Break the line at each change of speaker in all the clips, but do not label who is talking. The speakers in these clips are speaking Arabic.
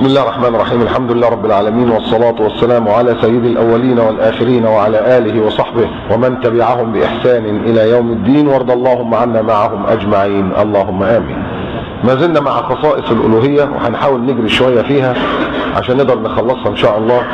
بسم الله الرحمن الرحيم. الحمد لله رب العالمين، والصلاة والسلام على سيد الأولين والآخرين وعلى آله وصحبه ومن تبعهم بإحسان إلى يوم الدين، وارض اللهم عنا معهم أجمعين، اللهم آمين. ما زلنا مع خصائص الألوهية، وهنحاول نجري شوية فيها عشان نقدر نخلصها إن شاء الله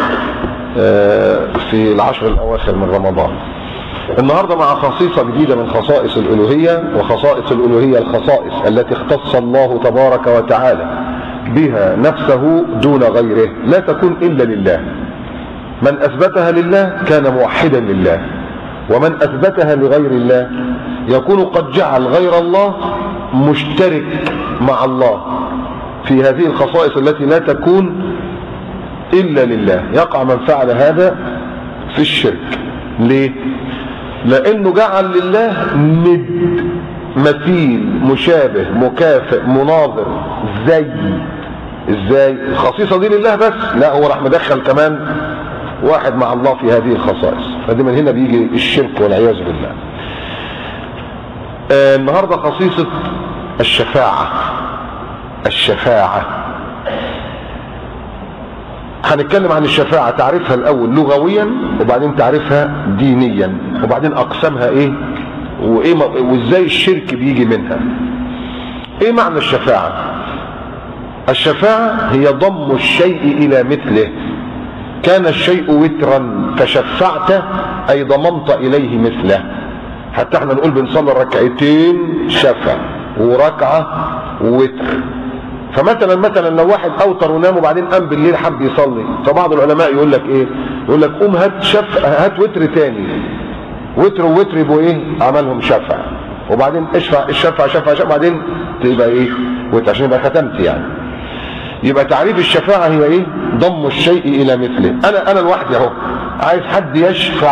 في العشر الأواخر من رمضان. النهاردة مع خصيصة جديدة من خصائص الألوهية، وخصائص الألوهية الخصائص التي اختص الله تبارك وتعالى بها نفسه دون غيره، لا تكون إلا لله. من أثبتها لله كان موحدا لله، ومن أثبتها لغير الله يكون قد جعل غير الله مشترك مع الله في هذه الخصائص التي لا تكون إلا لله. يقع من فعل هذا في الشرك. ليه؟ لأنه جعل لله ند، مثيل، مشابه، مكافئ، مناظر، زي. ازاي؟ الخصيصة دي لله بس؟ لا، هو راح مدخل كمان واحد مع الله في هذه الخصائص، فدي من هنا بيجي الشرك والعياذ بالله. النهارده خصيصة الشفاعة. هنتكلم عن الشفاعة، تعرفها الأول لغويا، وبعدين تعرفها دينيا، وبعدين أقسامها إيه وإزاي الشرك بيجي منها. إيه معنى الشفاعة؟ الشفاعة هي ضم الشيء إلى مثله. كان الشيء وترا فشفعته، أي ضممت إليه مثله. حتى احنا نقول بنصلي ركعتين شفع وركعة وتر. فمثلا لو واحد اوتر ونام وبعدين قام بالليل حب يصلي، فبعض العلماء يقول لك ايه؟ يقول لك قوم هات وتر تاني، وتر ووتر يبقوا ايه؟ عملهم شفع، وبعدين شفع بعدين تبقى ايه؟ وتر، عشان يبقى ختمت يعني. يبقى تعريف الشفاعة هي ايه؟ ضم الشيء الى مثله. انا لوحدي اهو عايز حد يشفع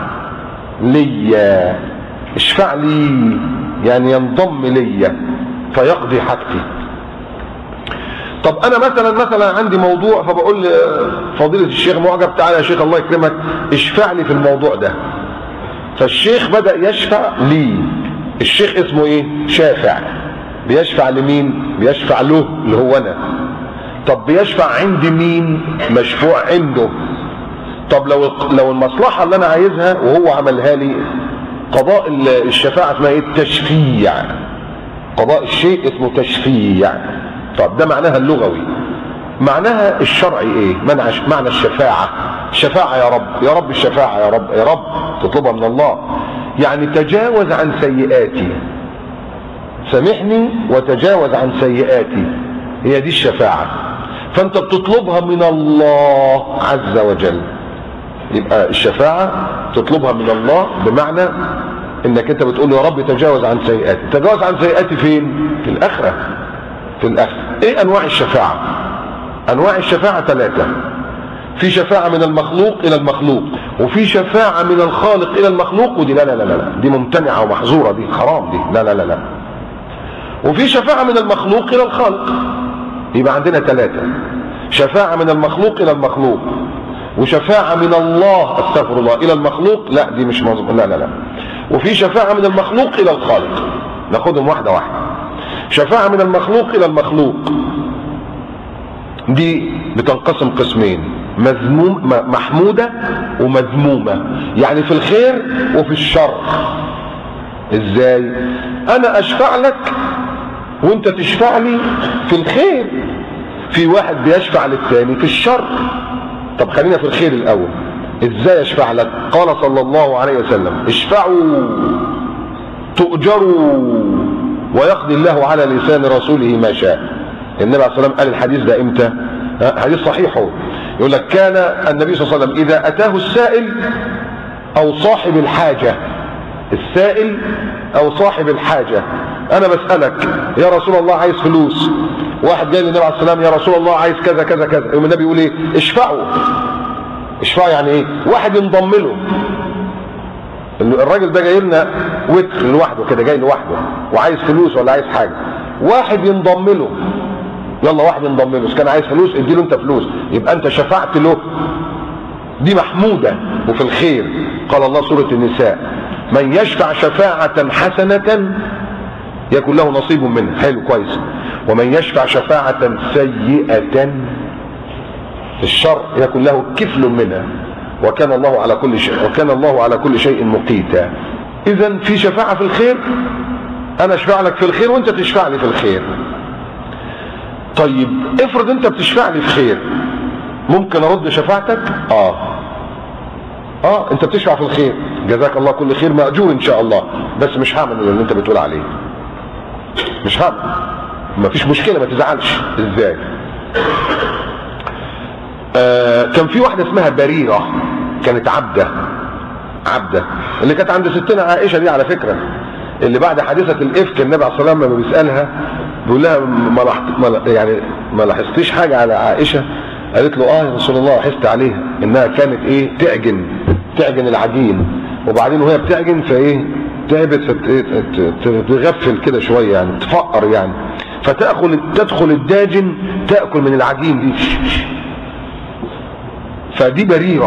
ليا، اشفع لي يعني ينضم ليا فيقضي حاجتي. طب انا مثلا عندي موضوع، فبقول فضيلة الشيخ معجب تعالى يا شيخ الله يكرمك اشفع لي في الموضوع ده. فالشيخ بدأ يشفع لي. الشيخ اسمه ايه؟ شافع. بيشفع لمين؟ بيشفع له اللي هو انا. طب بيشفع عند مين؟ مشفوع عنده. طب لو المصلحة اللي انا عايزها وهو عملها لي، قضاء الشفاعة اسمها ايه؟ التشفيع. قضاء الشيء اسمه تشفيع. طب ده معناها اللغوي. معناها الشرعي ايه؟ معنى الشفاعة. الشفاعة يا رب الشفاعة يا رب تطلبها من الله، يعني تجاوز عن سيئاتي، سامحني وتجاوز عن سيئاتي، هي دي الشفاعة. فانت بتطلبها من الله عز وجل. يبقى الشفاعة تطلبها من الله بمعنى انك انت بتقول يا رب تجاوز عن سيئاتي. تجاوز عن سيئاتي فين؟ في الآخرة. ايه انواع الشفاعة؟ انواع الشفاعة 3. في شفاعة من المخلوق الى المخلوق، وفي شفاعة من الخالق الى المخلوق، ودي لا دي ممتنعة ومحظورة، دي حرام، دي لا. وفي شفاعة من المخلوق الى الخالق. يبقى عندنا 3: شفاعة من المخلوق الى المخلوق، وشفاعة من الله استغفر الله الى المخلوق، لا دي مش مظبوط، لا. وفي شفاعة من المخلوق الى الخالق. ناخدهم واحدة واحدة. شفاعة من المخلوق إلى المخلوق دي بتنقسم قسمين: محمودة ومذمومة، يعني في الخير وفي الشر. ازاي؟ انا اشفع لك وانت تشفع لي في الخير. في واحد بيشفع للثاني في الشر. طب خلينا في الخير الاول. ازاي اشفع لك؟ قال صلى الله عليه وسلم: اشفعوا تؤجروا ويقضي الله على لسان رسوله ما شاء. النبي عليه الصلاة والسلام قال الحديث ده امتى؟ حديث صحيح. يقول لك كان النبي صلى الله عليه وسلم إذا أتاه السائل أو صاحب الحاجة، السائل أو صاحب الحاجة، أنا بسألك يا رسول الله عايز فلوس، واحد جاي للنبي عليه الصلاة والسلام يا رسول الله عايز كذا كذا كذا، يقوم النبي يقول إيه؟ اشفعوا. يعني إيه؟ واحد ينضم له. الراجل ده جاي لنا وتر لوحده كده، جاي لوحده وعايز فلوس ولا عايز حاجه، واحد ينضم له. يلا واحد ينضم له، كان عايز فلوس اديله انت فلوس، يبقى انت شفعت له. دي محموده وفي الخير. قال الله سوره النساء: من يشفع شفاعه حسنه يكن له نصيب منها. حلو كويس. ومن يشفع شفاعه سيئه الشر يكن له كفل منها، وكان الله على كل شيء مقيتا. اذا في شفاعة في الخير، انا اشفع لك في الخير وانت تشفع لي في الخير. طيب افرض انت بتشفع لي في خير، ممكن ارد شفاعتك؟ انت بتشفع في الخير، جزاك الله كل خير، مأجور ان شاء الله، بس مش هعمل اللي انت بتقول عليه، مش هعمل. مفيش مشكلة، ما تزعلش. ازاي؟ كان في واحدة اسمها بريرة، كانت عبدة اللي كانت عند ستنا عائشة دي على فكرة، اللي بعد حادثة الإفك النبي عليه الصلاة والسلام لما بيسألها بيقول لها ما لاحظتيش حاجة على عائشة؟ قالت له يا رسول الله لاحظت عليها انها كانت تعجن العجين، وبعدين وهي بتعجن تعبت تغفل كده شوية يعني، تفقر يعني، تدخل الداجن تأكل من العجين دي. فدي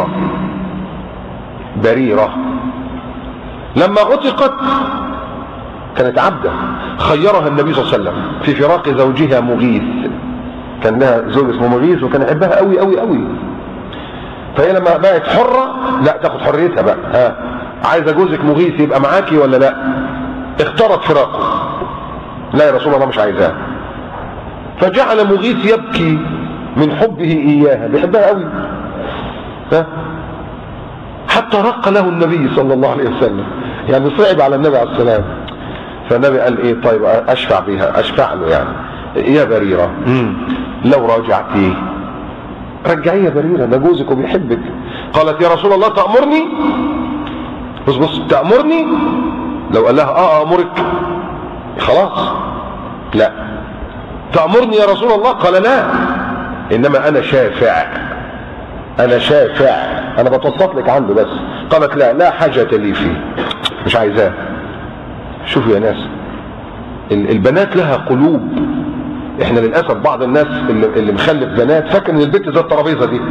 بريرة لما عتقت كانت عبدة، خيرها النبي صلى الله عليه وسلم في فراق زوجها مغيث، كان لها زوج اسمه مغيث وكان يحبها قوي قوي قوي، فهي لما بقت حرة لا تاخد حريتها بقى، عايزة جوزك مغيث يبقى معاكي ولا لا؟ اختارت فراقه، لا يا رسول الله مش عايزاه، فجعل مغيث يبكي من حبه إياها، بيحبها قوي، حتى رق له النبي صلى الله عليه وسلم، يعني صعب على النبي عليه السلام. فالنبي قال طيب اشفع له يعني، يا بريرة لو راجعتيه، رجعيه يا بريرة، ده جوزك وبيحبك. قالت يا رسول الله تأمرني؟ بص تأمرني؟ لو قال لها أمرك خلاص، لا. تأمرني يا رسول الله؟ قال لا، إنما أنا شافع، أنا بتوسط لك عنده بس. قالت لا حاجة لي فيه، مش عايزاه. شوفوا يا ناس، البنات لها قلوب. احنا للأسف بعض الناس اللي مخلف بنات فاكر ان البنت زي الترابيزة دي،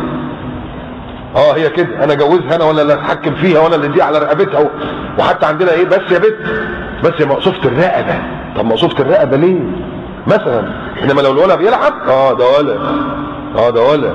هي كده، انا جوزها انا ولا اللي اتحكم فيها وانا اللي دي على رقبتها. وحتى عندنا بس يا بنت، بس يا مقصوفة الرقبة. طب مقصوفة الرقبة ليه مثلا؟ انما لو الولد بيلعب ده ولد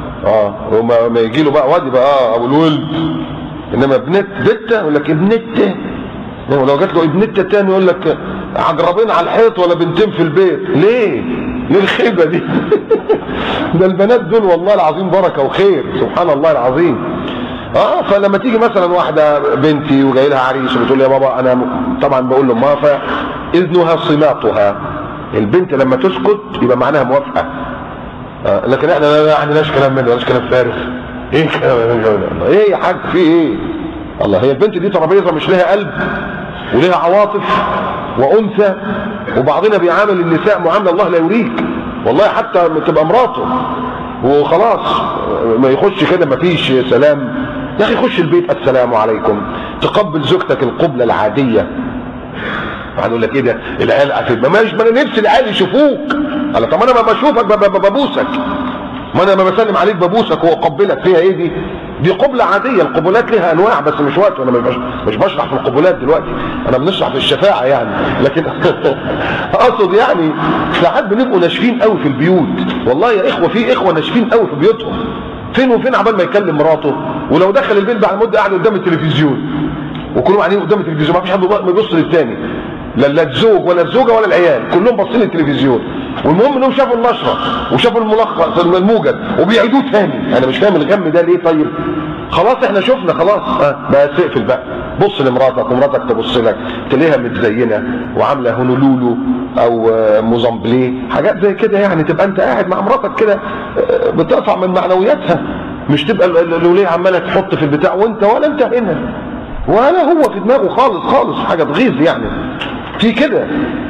وما يجي له بقى واد يبقى ابو الولد. انما بنته يقول لك ابنته، ولو جات له ابنته تاني يقول لك عجربين على الحيط ولا بنتين في البيت. ليه الخيبه دي؟ ده البنات دول والله العظيم بركه وخير، سبحان الله العظيم. فلما تيجي مثلا واحده بنتي وجاي لها عريس وبتقول لي يا بابا، انا طبعا بقول له ما فاذنها صماتها، البنت لما تسكت يبقى معناها موافقه. لكن احنا ما عندناش كلام منه، مش كلام فارغ. ايه ايه يا حاج في ايه؟ الله، هي البنت دي ترابيزه مش لها قلب ولها عواطف وانثى؟ وبعضنا بيعامل النساء معامله الله لا يريك والله، حتى تبقى مراته وخلاص ما يخش كده ما فيش سلام. يا اخي خش البيت السلام عليكم، تقبل زوجتك القبله العاديه. هنقول لك ايه ده العيال قاعدين، ما انا نفسي العيال يشوفوك. قال طب انا ما بشوفك ببوسك، ما انا ما بسلم عليك ببوسك واقبلك، فيها ايه دي قبلة عادية. القبلات لها انواع بس مش وقت، وانا مش بشرح في القبلات دلوقتي، انا بنشرح في الشفاعة يعني. لكن اقصد يعني ساعات بنبقوا ناشفين قوي في البيوت والله يا اخوة، في اخوة ناشفين قوي في بيوتهم، فين وفين عبال ما يكلم مراته، ولو دخل البيت بعد مدة قاعد قدام التلفزيون، وكلهم قاعدين قدام التلفزيون، ما فيش حد بيبص للتاني، لا الزوج ولا الزوجة ولا العيال، كلهم باصين للتلفيزيون. والمهم انهم شافوا النشرة وشافوا الملخص الموجز وبيعيدوه تاني. انا مش فاهم الغم ده ليه. طيب خلاص احنا شفنا خلاص، بقى تقفل بقى، بص لمراتك ومراتك تبص لك، تلاقيها متزينه وعامله هونولولو او موزامبليه، حاجات زي كده يعني، تبقى انت قاعد مع مراتك كده بترفع من معنوياتها، مش تبقى الوليه عماله تحط في البتاع وانت ولا انت هنا ولا هو في دماغه خالص خالص، حاجه تغيظ يعني. في كده،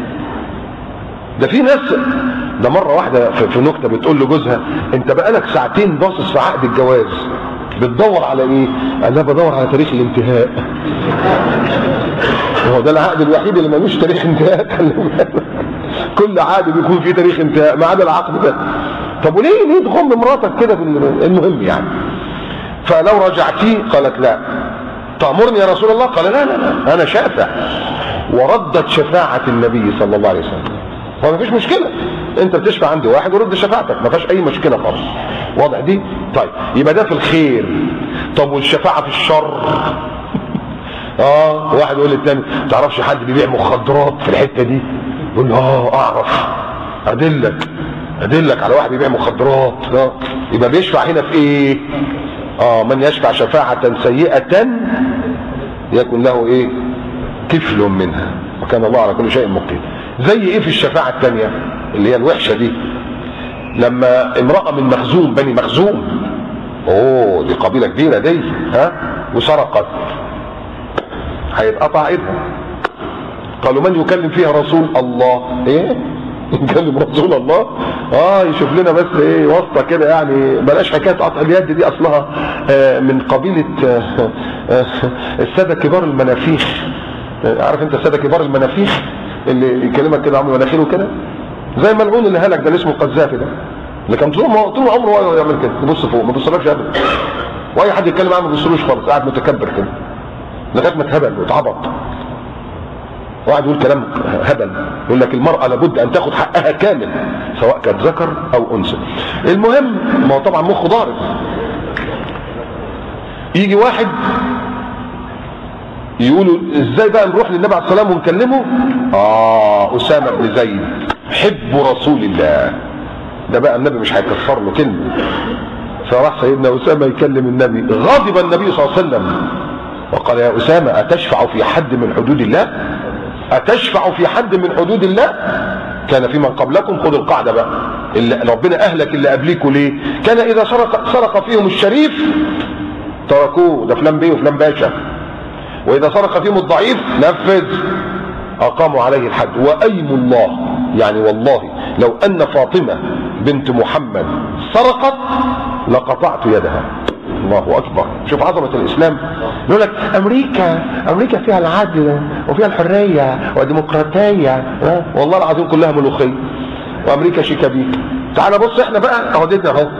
ده في ناس، ده مره واحده في نكته بتقول لجوزها انت بقالك ساعتين باصص في عقد الجواز، بتدور على ايه؟ قال لها بدور على تاريخ الانتهاء. هو ده العقد الوحيد اللي ملوش تاريخ انتهاء، كل عقد بيكون فيه تاريخ انتهاء ما عدا العقد ده. طب وليه تغم مراتك كده المهم يعني. فلو رجعتيه قالت لا. تأمرني يا رسول الله؟ قال لا انا شافع. وردت شفاعة النبي صلى الله عليه وسلم. هو مفيش مشكلة، انت بتشفع عندي واحد ورد شفاعتك، مفيش اي مشكلة خالص. واضح دي؟ طيب يبقى ده في الخير. طب والشفاعة في الشر؟ واحد يقول للتاني ما تعرفش حد بيبيع مخدرات في الحتة دي؟ يقول له اعرف، ادلك على واحد بيبيع مخدرات. يبقى بيشفع هنا في ايه؟ من يشفع شفاعة سيئة يكن له ايه؟ كفل منها، وكان الله على كل شيء مقيت. زي ايه في الشفاعة الثانية اللي هي الوحشة دي؟ لما امرأة من مخزوم، بني مخزوم، دي قبيلة كبيرة دي، وسرقت، هيتقطع ايدها. قالوا من يكلم فيها رسول الله؟ ايه؟ يكلم رسول الله؟ يشوف لنا بس ايه واسطة كده يعني، بلاش حكاية قطع اليد دي، اصلها من قبيلة السادة كبار المنافيخ. عارف انت السادة كبار المنافيخ اللي يكلمك كده عمرو مناخيره كده، زي الملعون اللي هلك ده اللي اسمه القذافي ده، اللي كان طول عمره يعمل كده، يبص فوق ما بيبصلكش ابدا، واي حد يتكلم عنه ما بيبصلوش خالص، قاعد متكبر كده لغايه ما اتهبل واتعبط. واحد يقول كلام هبل، يقول لك المرأة لابد ان تاخد حقها كامل سواء كانت ذكر او انثى. المهم ما هو طبعا مخه ضارب. يجي واحد يقولوا ازاي بقى نروح للنبي عليه السلام ونكلمه؟ اسامة بن زيد حب رسول الله، ده بقى النبي مش هيكفر له كلمة. فراح سيدنا اسامة يكلم النبي، غضب النبي صلى الله عليه وسلم وقال يا اسامة اتشفع في حد من حدود الله؟ اتشفع في حد من حدود الله؟ كان في من قبلكم، خذوا القاعدة بقى، اللي ربنا اهلك اللي قبليكوا ليه؟ كان اذا سرق فيهم الشريف تركوه، ده فلان بيه وفلان باشا، واذا سرق فيهم الضعيف نفذ، اقاموا عليه الحد. وايم الله، يعني والله لو ان فاطمة بنت محمد سرقت لقطعت يدها. الله اكبر، شوف عظمة الاسلام. يقول لك امريكا فيها العدل وفيها الحرية والديمقراطية، والله العظيم كلها ملوخية، وامريكا شيكابيك. تعال بص احنا بقى، اهو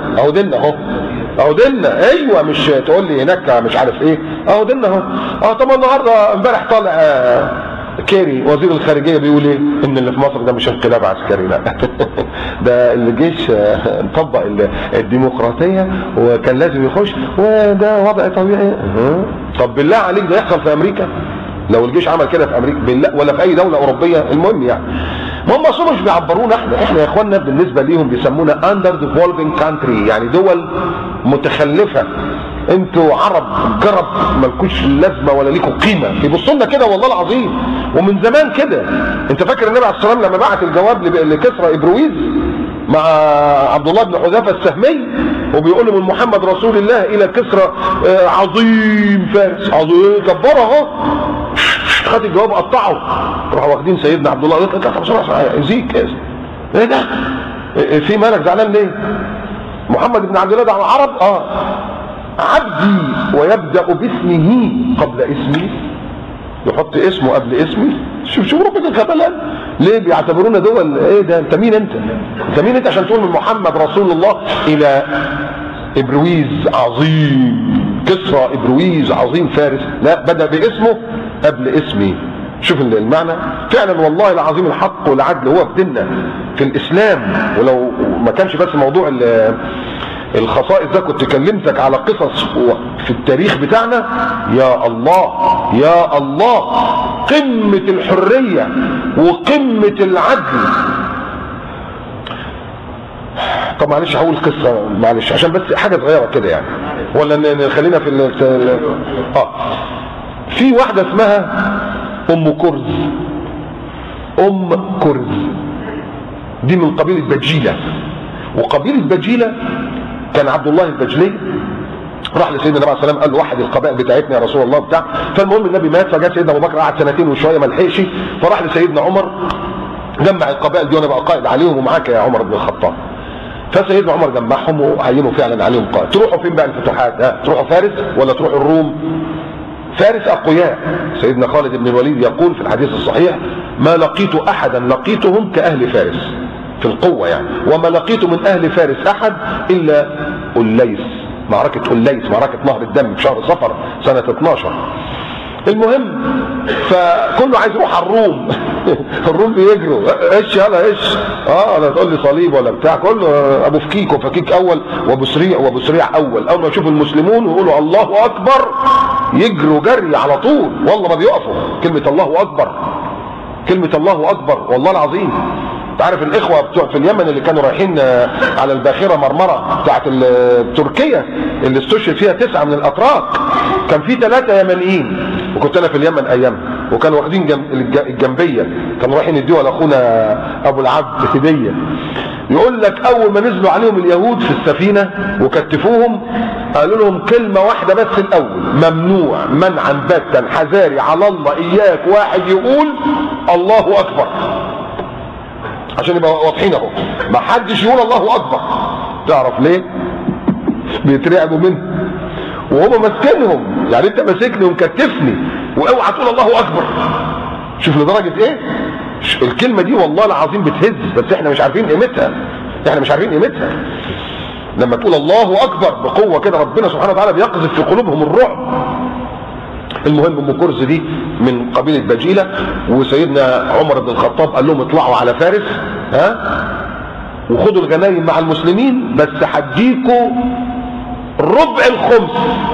ديننا ايوه، مش تقول لي هناك مش عارف ايه، اهو ديننا اهو. طب النهارده امبارح طالع كيري وزير الخارجيه بيقول ايه؟ ان اللي في مصر ده مش انقلاب عسكري، لا ده الجيش مطبق الديمقراطيه وكان لازم يخش، وده وضع طبيعي. طب بالله عليك ده يحصل في امريكا؟ لو الجيش عمل كده في امريكا بالله، ولا في اي دوله اوروبيه؟ المهم يعني هم اصلا مش بيعبرونا احنا يا اخوانا، بالنسبه ليهم بيسمونا اندر ديفولفينج كانتري، يعني دول متخلفه. انتوا عرب جرب مالكوش لازمه ولا ليكوا قيمه، بيبصوا لنا كده والله العظيم. ومن زمان كده. انت فاكر النبي عليه السلام لما بعت الجواب لكسرى ابرويز مع عبد الله بن حذافه السهمي، وبيقول له من محمد رسول الله الى كسرى عظيم فارس، عظيم جبار اهو، خد الجواب قطعه، راحوا واخدين سيدنا عبد الله، قال له بسرعه يزيك ايه ده؟ في مالك زعلان ليه؟ محمد بن عبد الله ده عرب؟ عبدي ويبدأ باسمه قبل اسمي، يحط اسمه قبل اسمي. شوف ربنا الخبلان ليه بيعتبرونا دول ايه ده؟ انت مين انت عشان تقول من محمد رسول الله الى ابرويز عظيم كسرى ابرويز عظيم فارس؟ لا، بدأ باسمه قبل اسمي. شوف المعنى فعلا والله العظيم. الحق والعدل هو في ديننا في الاسلام. ولو ما كانش بس موضوع الخصائص ده كنت كلمتك على قصص في التاريخ بتاعنا. يا الله قمة الحرية وقمة العدل. طب معلش هقول قصة معلش عشان بس حاجة صغيرة كده يعني، ولا خلينا في في واحدة اسمها ام كرز دي من قبيلة بجيلة. وقبيلة بجيلة كان عبد الله البجلي راح لسيدنا النبي عليه السلام قال له وحد القبائل بتاعتنا يا رسول الله بتاع. فالمهم النبي مات، فجاء سيدنا ابو بكر قعد سنتين وشويه ما لحقش، فراح لسيدنا عمر جمع القبائل دي وانا بقى قائد عليهم ومعاك يا عمر بن الخطاب. فسيدنا عمر جمعهم وعينوا فعلا عليهم قائد. تروحوا فين بقى الفتوحات؟ تروحوا فارس ولا تروحوا الروم؟ فارس اقوياء. سيدنا خالد بن الوليد يقول في الحديث الصحيح ما لقيت احدا لقيتهم كاهل فارس في القوة يعني، وما لقيت من اهل فارس احد الا الليث، معركة الليث، معركة نهر الدم في شهر صفر سنة 12. المهم فكله عايز يروح على الروم. الروم بيجروا ايش يلا ايش، لا تقول لي صليب ولا بتاع، كله ابو فكيك وفكيك اول وابو سريع وابو سريع اول. اول ما يشوفوا المسلمون ويقولوا الله اكبر يجروا جري على طول، والله ما بيقفوا. كلمه الله اكبر، كلمه الله اكبر والله العظيم. انت عارف الاخوه بتوع في اليمن اللي كانوا رايحين على الباخره مرمره بتاعت تركيا اللي استشهد فيها 9 من الاتراك، كان في 3 يمنيين، وكنت انا في اليمن ايام، وكانوا واخدين الجنبيه، كانوا رايحين يدوها لاخونا ابو العبد هديه. يقول لك اول ما نزلوا عليهم اليهود في السفينه وكتفوهم قالوا لهم كلمه واحده بس الاول: ممنوع منعا باتا حذاري على الله اياك واحد يقول الله اكبر. عشان يبقى واضحين اهو، ما حدش يقول الله اكبر. تعرف ليه؟ بيترعبوا منه وهم ماسكينهم، يعني انت ماسكني ومكتفني واوعى تقول الله اكبر. شوف لدرجه ايه الكلمه دي، والله العظيم بتهز، بس احنا مش عارفين قيمتها، احنا مش عارفين قيمتها. لما تقول الله اكبر بقوه كده ربنا سبحانه وتعالى بيقذف في قلوبهم الرعب. المهم ام كرز دي من قبيله بجيله، وسيدنا عمر بن الخطاب قال لهم اطلعوا على فارس وخدوا الغنايم مع المسلمين، بس هديكوا ربع الخمس.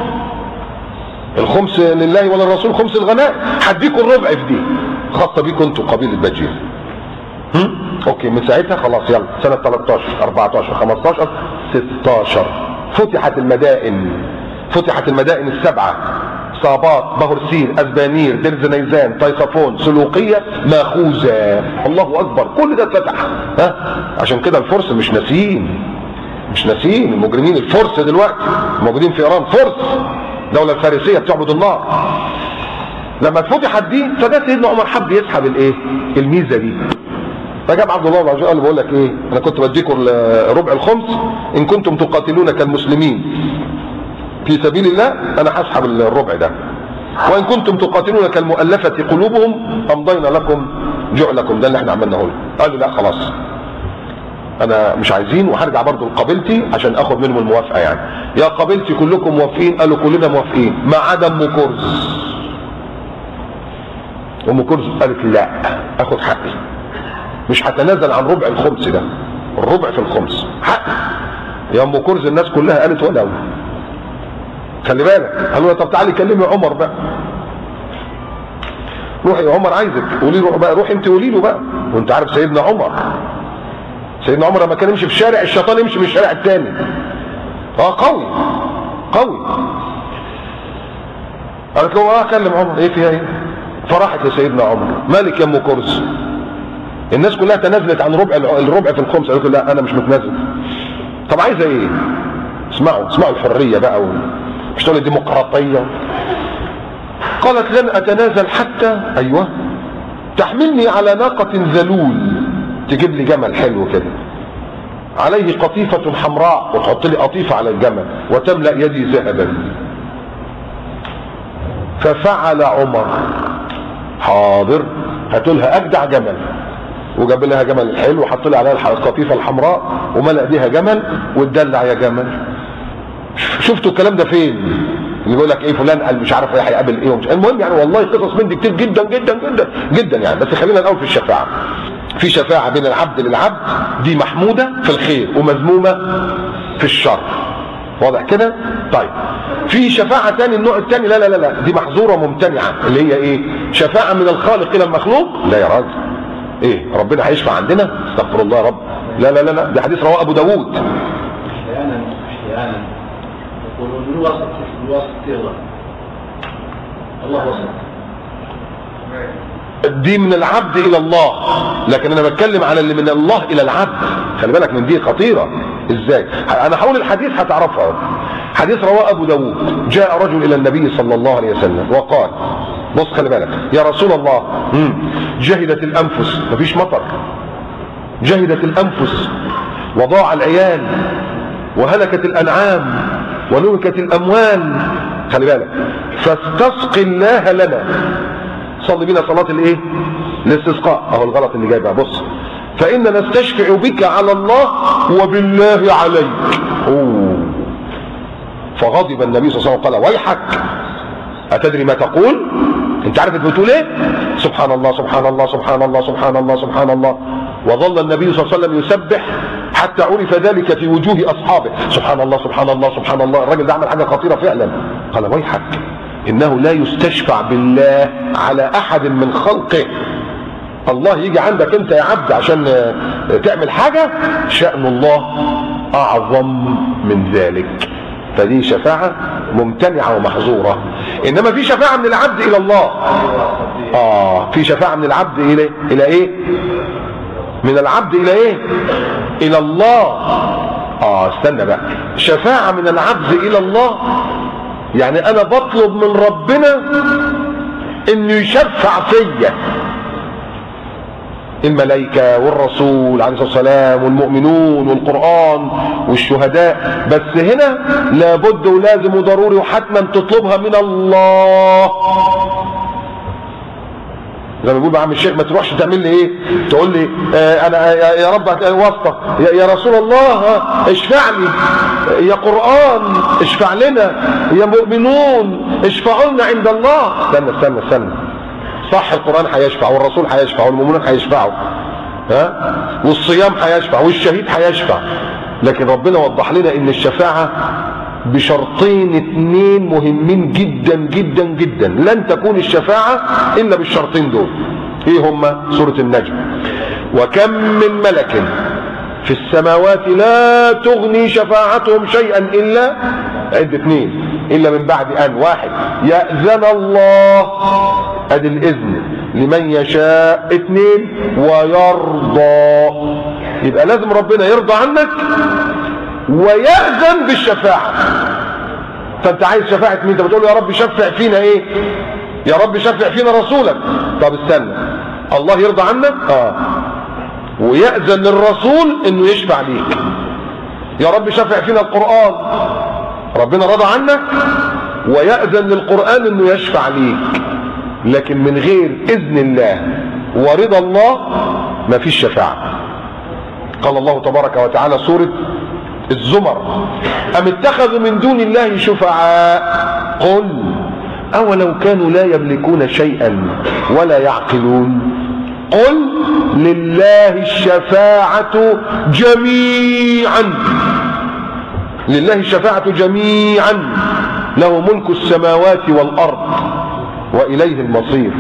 الخمس لله وللرسول خمس الغنائم، هديكوا الربع في دي، خاصه بيكم انتوا قبيله بجيله. اوكي، من ساعتها خلاص يلا سنه 13 14 15 16 فتحت المدائن، فتحت المدائن ال7: صابات، بهرسير، اسبانير، دير زنيزان، طيصفون، سلوقيه، ماخوذه. الله اكبر، كل ده اتفتح. عشان كده الفرس مش ناسيين، مش ناسيين المجرمين. الفرس دلوقتي موجودين في ايران، فرس الدوله الفارسيه بتعبد النار. لما اتفتحت دي فده سيدنا عمر حب يسحب الايه؟ الميزه دي. فجاب عبد الله بن عجوه قال له بقول لك ايه، انا كنت بديكم ربع الخمس ان كنتم تقاتلون كالمسلمين في سبيل الله، انا هسحب الربع ده، وان كنتم تقاتلون كالمؤلفه قلوبهم امضينا لكم جعلكم. ده اللي احنا عملناه له. قال له لا خلاص انا مش عايزين، وهرجع برضه لقبيلتي عشان اخد منهم الموافقه. يعني يا قبيلتي كلكم موافقين؟ قالوا كلنا موافقين ما عدا ام كرز. ام كرز قالت لا اخد حقي، مش هتنازل عن ربع الخمس ده، الربع في الخمس حقي يا ام كرز. الناس كلها قالت ولو. خلي بالك، قالوا طب تعالي كلمي عمر بقى، روحي يا عمر عايزك، قولي له بقى، روحي انت قولي له بقى. وانت عارف سيدنا عمر، سيدنا عمر لما كان يمشي في شارع الشيطان يمشي من الشارع الثاني. قوي قوي. قالت له كلم عمر، ايه فيها ايه؟ فراحت لسيدنا عمر، مالك يا ام كرز؟ الناس كلها تنازلت عن الربع في الخمس. قالت له لا انا مش متنازل. طب عايزه ايه؟ اسمعوا الحريه بقى، مش تقول الديمقراطيه. قالت لن اتنازل حتى تحملني على ناقه ذلول، تجيب لي جمل حلو كده عليه قطيفه حمراء، وتحط لي قطيفه على الجمل، وتملا يدي ذهبا. ففعل عمر، حاضر هاتوا لها اجدع جمل، وجاب لها جمل حلو وحط لها عليها القطيفه الحمراء وملأ بيها جمل، واتدلع يا جمل. شفتوا الكلام ده فين؟ اللي بيقول لك ايه فلان قال مش عارف ايه هيقابل ايه ومش. المهم يعني والله قصص من دي كتير جدا جدا جدا جدا يعني. بس خلينا الاول في الشفاعه. في شفاعه بين العبد للعبد، دي محموده في الخير ومذمومه في الشر، واضح كده؟ طيب في شفاعه ثاني، النوع الثاني لا لا لا دي محظوره ممتنعه، اللي هي ايه؟ شفاعه من الخالق الى المخلوق. لا يا راجل، ايه ربنا هيشفع عندنا؟ استغفر الله يا رب. لا لا لا لا، ده حديث رواه ابو داوود.
احيانا يقولون الوسط يلا الله وسط،
دي من العبد الى الله، لكن انا بتكلم على اللي من الله الى العبد. خلي بالك من دي خطيره. ازاي؟ انا هقول الحديث هتعرفها. حديث رواه ابو داوود. جاء رجل الى النبي صلى الله عليه وسلم وقال، بص خلي بالك يا رسول الله، جهدت الانفس، مفيش مطر، جهدت الانفس وضاع العيال وهلكت الانعام ونهكت الاموال، خلي بالك، فاستسق الله لنا. صلي بنا صلاه الايه؟ الاستسقاء. اهو الغلط اللي جاي بقى، بص، فإننا نستشفع بك على الله وبالله عليك. فغضب النبي صلى الله عليه وسلم قال ويحك أتدري ما تقول؟ انت عارف انت بتقول ايه؟ سبحان الله سبحان الله سبحان الله سبحان الله سبحان الله. وظل النبي صلى الله عليه وسلم يسبح حتى عرف ذلك في وجوه اصحابه. سبحان الله سبحان الله سبحان الله. الراجل ده عمل حاجه خطيره فعلا. قال ويحك انه لا يستشفع بالله على احد من خلقه. الله يجي عندك انت يا عبد عشان تعمل حاجه، شأن الله اعظم من ذلك. فدي شفاعة ممتنعة ومحظورة. انما في شفاعة من العبد الى الله. في شفاعة من العبد الى ايه؟ من العبد الى ايه؟ الى الله. استنى بقى، شفاعة من العبد الى الله يعني انا بطلب من ربنا انه يشفع فيا. الملائكة والرسول عليه الصلاة والسلام والمؤمنون والقرآن والشهداء، بس هنا لابد ولازم وضروري وحتما تطلبها من الله. زي ما بيقول عم الشيخ ما تروحش تعمل لي ايه؟ تقول لي انا يا رب واسطة، يا رسول الله اشفع لي، يا قرآن اشفع لنا، يا مؤمنون اشفعوا لنا عند الله. استنى استنى استنى، صح القرآن هيشفع والرسول هيشفع والمؤمنون هيشفعوا، والصيام هيشفع والشهيد هيشفع، لكن ربنا وضح لنا ان الشفاعة بشرطين اتنين مهمين جدا جدا جدا. لن تكون الشفاعة الا بالشرطين دول. ايه هما؟ سورة النجم. وكم من ملك في السماوات لا تغني شفاعتهم شيئا الا عد اتنين، الا من بعد ان واحد يأذن الله، ادي الاذن لمن يشاء، اتنين ويرضى. يبقى لازم ربنا يرضى عنك ويأذن بالشفاعة. فانت عايز شفاعة مين؟ انت بتقول يا رب شفع فينا ايه؟ يا رب شفع فينا رسولك. طب استنى، الله يرضى عنك ويأذن للرسول انه يشفع ليك. يا رب شفع فينا القرآن، ربنا رضى عنك ويأذن للقرآن انه يشفع ليك. لكن من غير اذن الله ورضا الله ما فيش شفاعة. قال الله تبارك وتعالى سورة الزمر: أم اتخذوا من دون الله شفعاء قل أولو كانوا لا يملكون شيئا ولا يعقلون قل لله الشفاعة جميعا، لله الشفاعة جميعا له ملك السماوات والأرض وإليه المصير.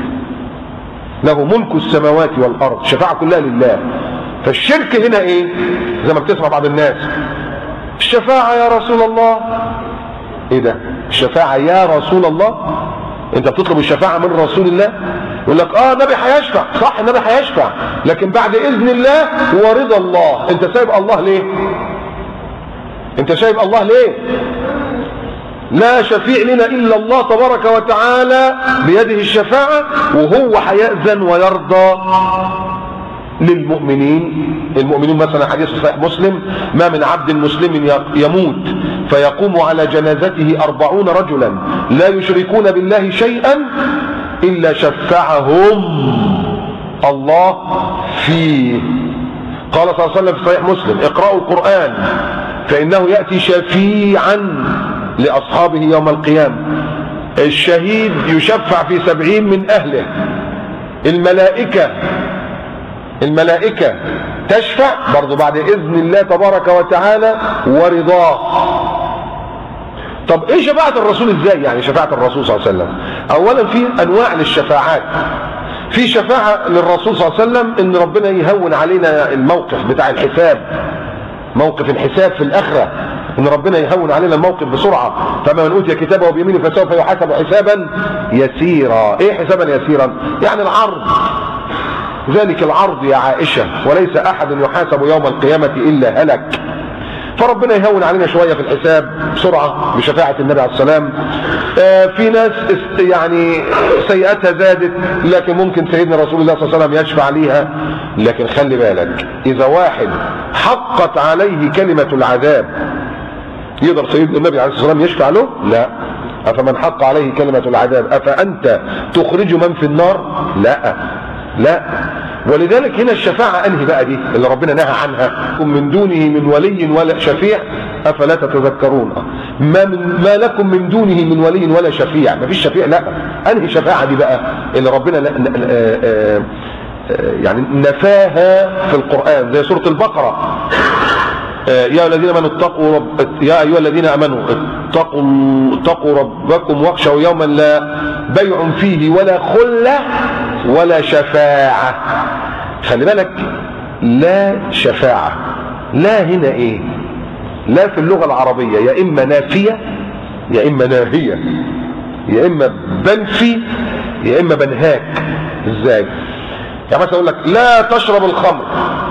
له ملك السماوات والأرض، الشفاعة كلها لله. فالشرك هنا ايه؟ زي ما بتسمع بعض الناس، الشفاعة يا رسول الله. ايه ده؟ الشفاعة يا رسول الله؟ انت بتطلب الشفاعة من رسول الله؟ يقول لك النبي هيشفع. صح، النبي هيشفع، لكن بعد اذن الله ورضا الله. انت سايب الله ليه؟ انت سايب الله ليه؟ لا شفيع لنا الا الله تبارك وتعالى، بيده الشفاعة، وهو هيأذن ويرضى للمؤمنين. المؤمنون مثلا حديث صحيح مسلم: ما من عبد مسلم يموت فيقوم على جنازته 40 رجلا لا يشركون بالله شيئا إلا شفعهم الله فيه. قال صلى الله عليه وسلم في صحيح مسلم: اقرأوا القرآن فإنه يأتي شفيعا لأصحابه يوم القيامة. الشهيد يشفع في 70 من أهله. الملائكة تشفع برضو بعد إذن الله تبارك وتعالى ورضاه. طب ايه شفاعة الرسول ازاي؟ يعني شفاعة الرسول صلى الله عليه وسلم اولا في انواع للشفاعات. في شفاعة للرسول صلى الله عليه وسلم ان ربنا يهون علينا الموقف بتاع الحساب، موقف الحساب في الاخرة، ان ربنا يهون علينا الموقف بسرعة. فما من اوتي كتابه بيمينه فسوف يحاسب حسابا يسيرا. ايه حسابا يسيرا؟ يعني العرض، ذلك العرض يا عائشة، وليس احد يحاسب يوم القيامة الا هلك. فربنا يهون علينا شوية في الحساب بسرعة بشفاعة النبي عليه السلام. في ناس يعني سيئاتها زادت، لكن ممكن سيدنا رسول الله صلى الله عليه وسلم يشفع ليها. لكن خلي بالك، إذا واحد حقت عليه كلمة العذاب يقدر سيدنا النبي عليه الصلاة والسلام يشفع له؟ لا. أفمن حق عليه كلمة العذاب أفأنت تخرج من في النار؟ لا. ولذلك هنا الشفاعة انهي بقى دي اللي ربنا نهى عنها، من دونه من ولي ولا شفيع افلا تتذكرون. ما لكم من دونه من ولي ولا شفيع، ما فيش شفيع، لا. انهي شفاعة دي بقى اللي ربنا يعني نفاها في القرآن، زي سورة البقرة يا أيها الذين آمنوا اتقوا ربكم واخشوا يوما لا بيع فيه ولا خلة ولا شفاعة. خلي بالك، لا شفاعة، لا هنا ايه؟ لا في اللغة العربية يا إما نافية يا إما ناهية، يا إما بنفي يا إما بنهاك. ازاي؟ يعني مثلا اقول لك لا تشرب الخمر،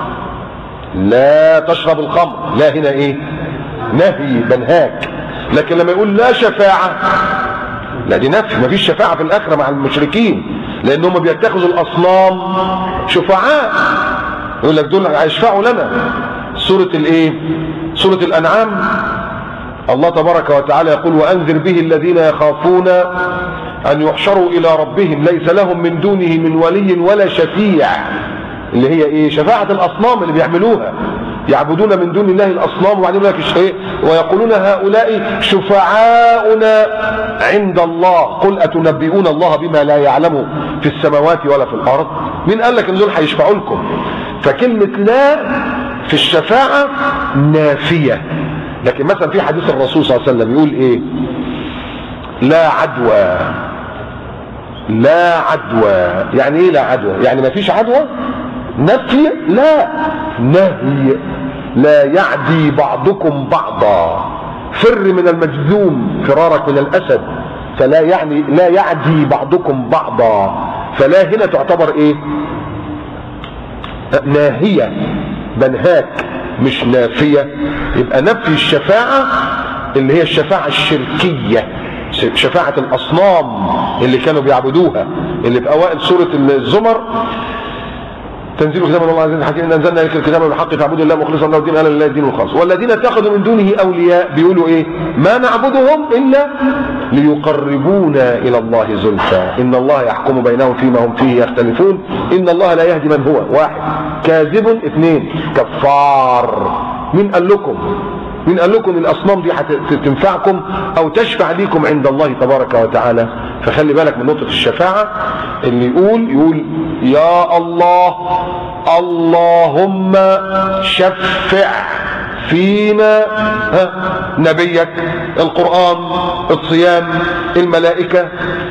لا تشرب الخمر، لا هنا ايه؟ نهي، بنهاك. لكن لما يقول لا شفاعة، لا دي نفي، مفيش شفاعة في الآخرة مع المشركين، لأنهم بيتخذوا الأصنام شفعاء. يقول لك دول هيشفعوا لنا. سورة الايه؟ سورة الأنعام الله تبارك وتعالى يقول وأنذر به الذين يخافون أن يحشروا إلى ربهم ليس لهم من دونه من ولي ولا شفيع، اللي هي ايه؟ شفاعة الأصنام اللي بيعملوها، يعبدون من دون الله الأصنام، وبعدين يقول لك ايه؟ ويقولون هؤلاء شفعاؤنا عند الله قل أتنبئون الله بما لا يعلم في السماوات ولا في الأرض. مين قال لك ان دول هيشفعوا لكم؟ فكلمة لا في الشفاعة نافية. لكن مثلا في حديث الرسول صلى الله عليه وسلم يقول ايه؟ لا عدوى، لا عدوى. يعني ايه لا عدوى؟ يعني ما فيش عدوى، نفي، لا نهي. لا يعدي بعضكم بعضا، فر من المجذوم فرارك من الاسد، فلا يعني لا يعدي بعضكم بعضا. فلا هنا تعتبر ايه؟ ناهية، بنهاك، مش نافية. يبقى نفي الشفاعة اللي هي الشفاعة الشركية، شفاعة الأصنام اللي كانوا بيعبدوها، اللي في أوائل سورة الزمر تنزيل كتاب الله عز وجل حكيم إن أنزلنا إليك الكتاب بالحق فاعبدوا الله مخلصا له الدين ألا لله الدين الخالص. والذين اتخذوا من دونه أولياء بيقولوا إيه؟ ما نعبدهم إلا ليقربونا إلى الله زلفى إن الله يحكم بينهم فيما هم فيه يختلفون إن الله لا يهدي من هو واحد كاذب اثنين كفار. مين قال لكم؟ مين قال لكم الأصنام دي هتنفعكم أو تشفع ليكم عند الله تبارك وتعالى؟ فخلي بالك من نقطة الشفاعة. اللي يقول يا الله اللهم شفع فينا نبيك، القرآن، الصيام، الملائكة،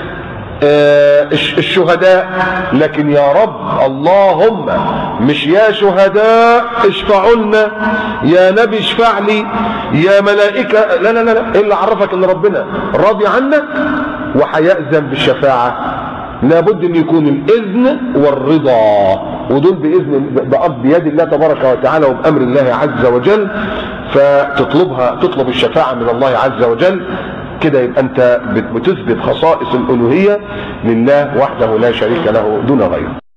الشهداء. لكن يا رب اللهم، مش يا شهداء اشفعوا لنا، يا نبي اشفع لي، يا ملائكة، لا لا لا. ايه اللي عرفك ان ربنا راضي عنك وهيأذن بالشفاعة؟ لابد ان يكون الاذن والرضا، ودول بيد الله تبارك وتعالى وبامر الله عز وجل. تطلب الشفاعة من الله عز وجل، كده يبقى انت بتثبت خصائص الالوهية لله وحده لا شريك له دون غيره.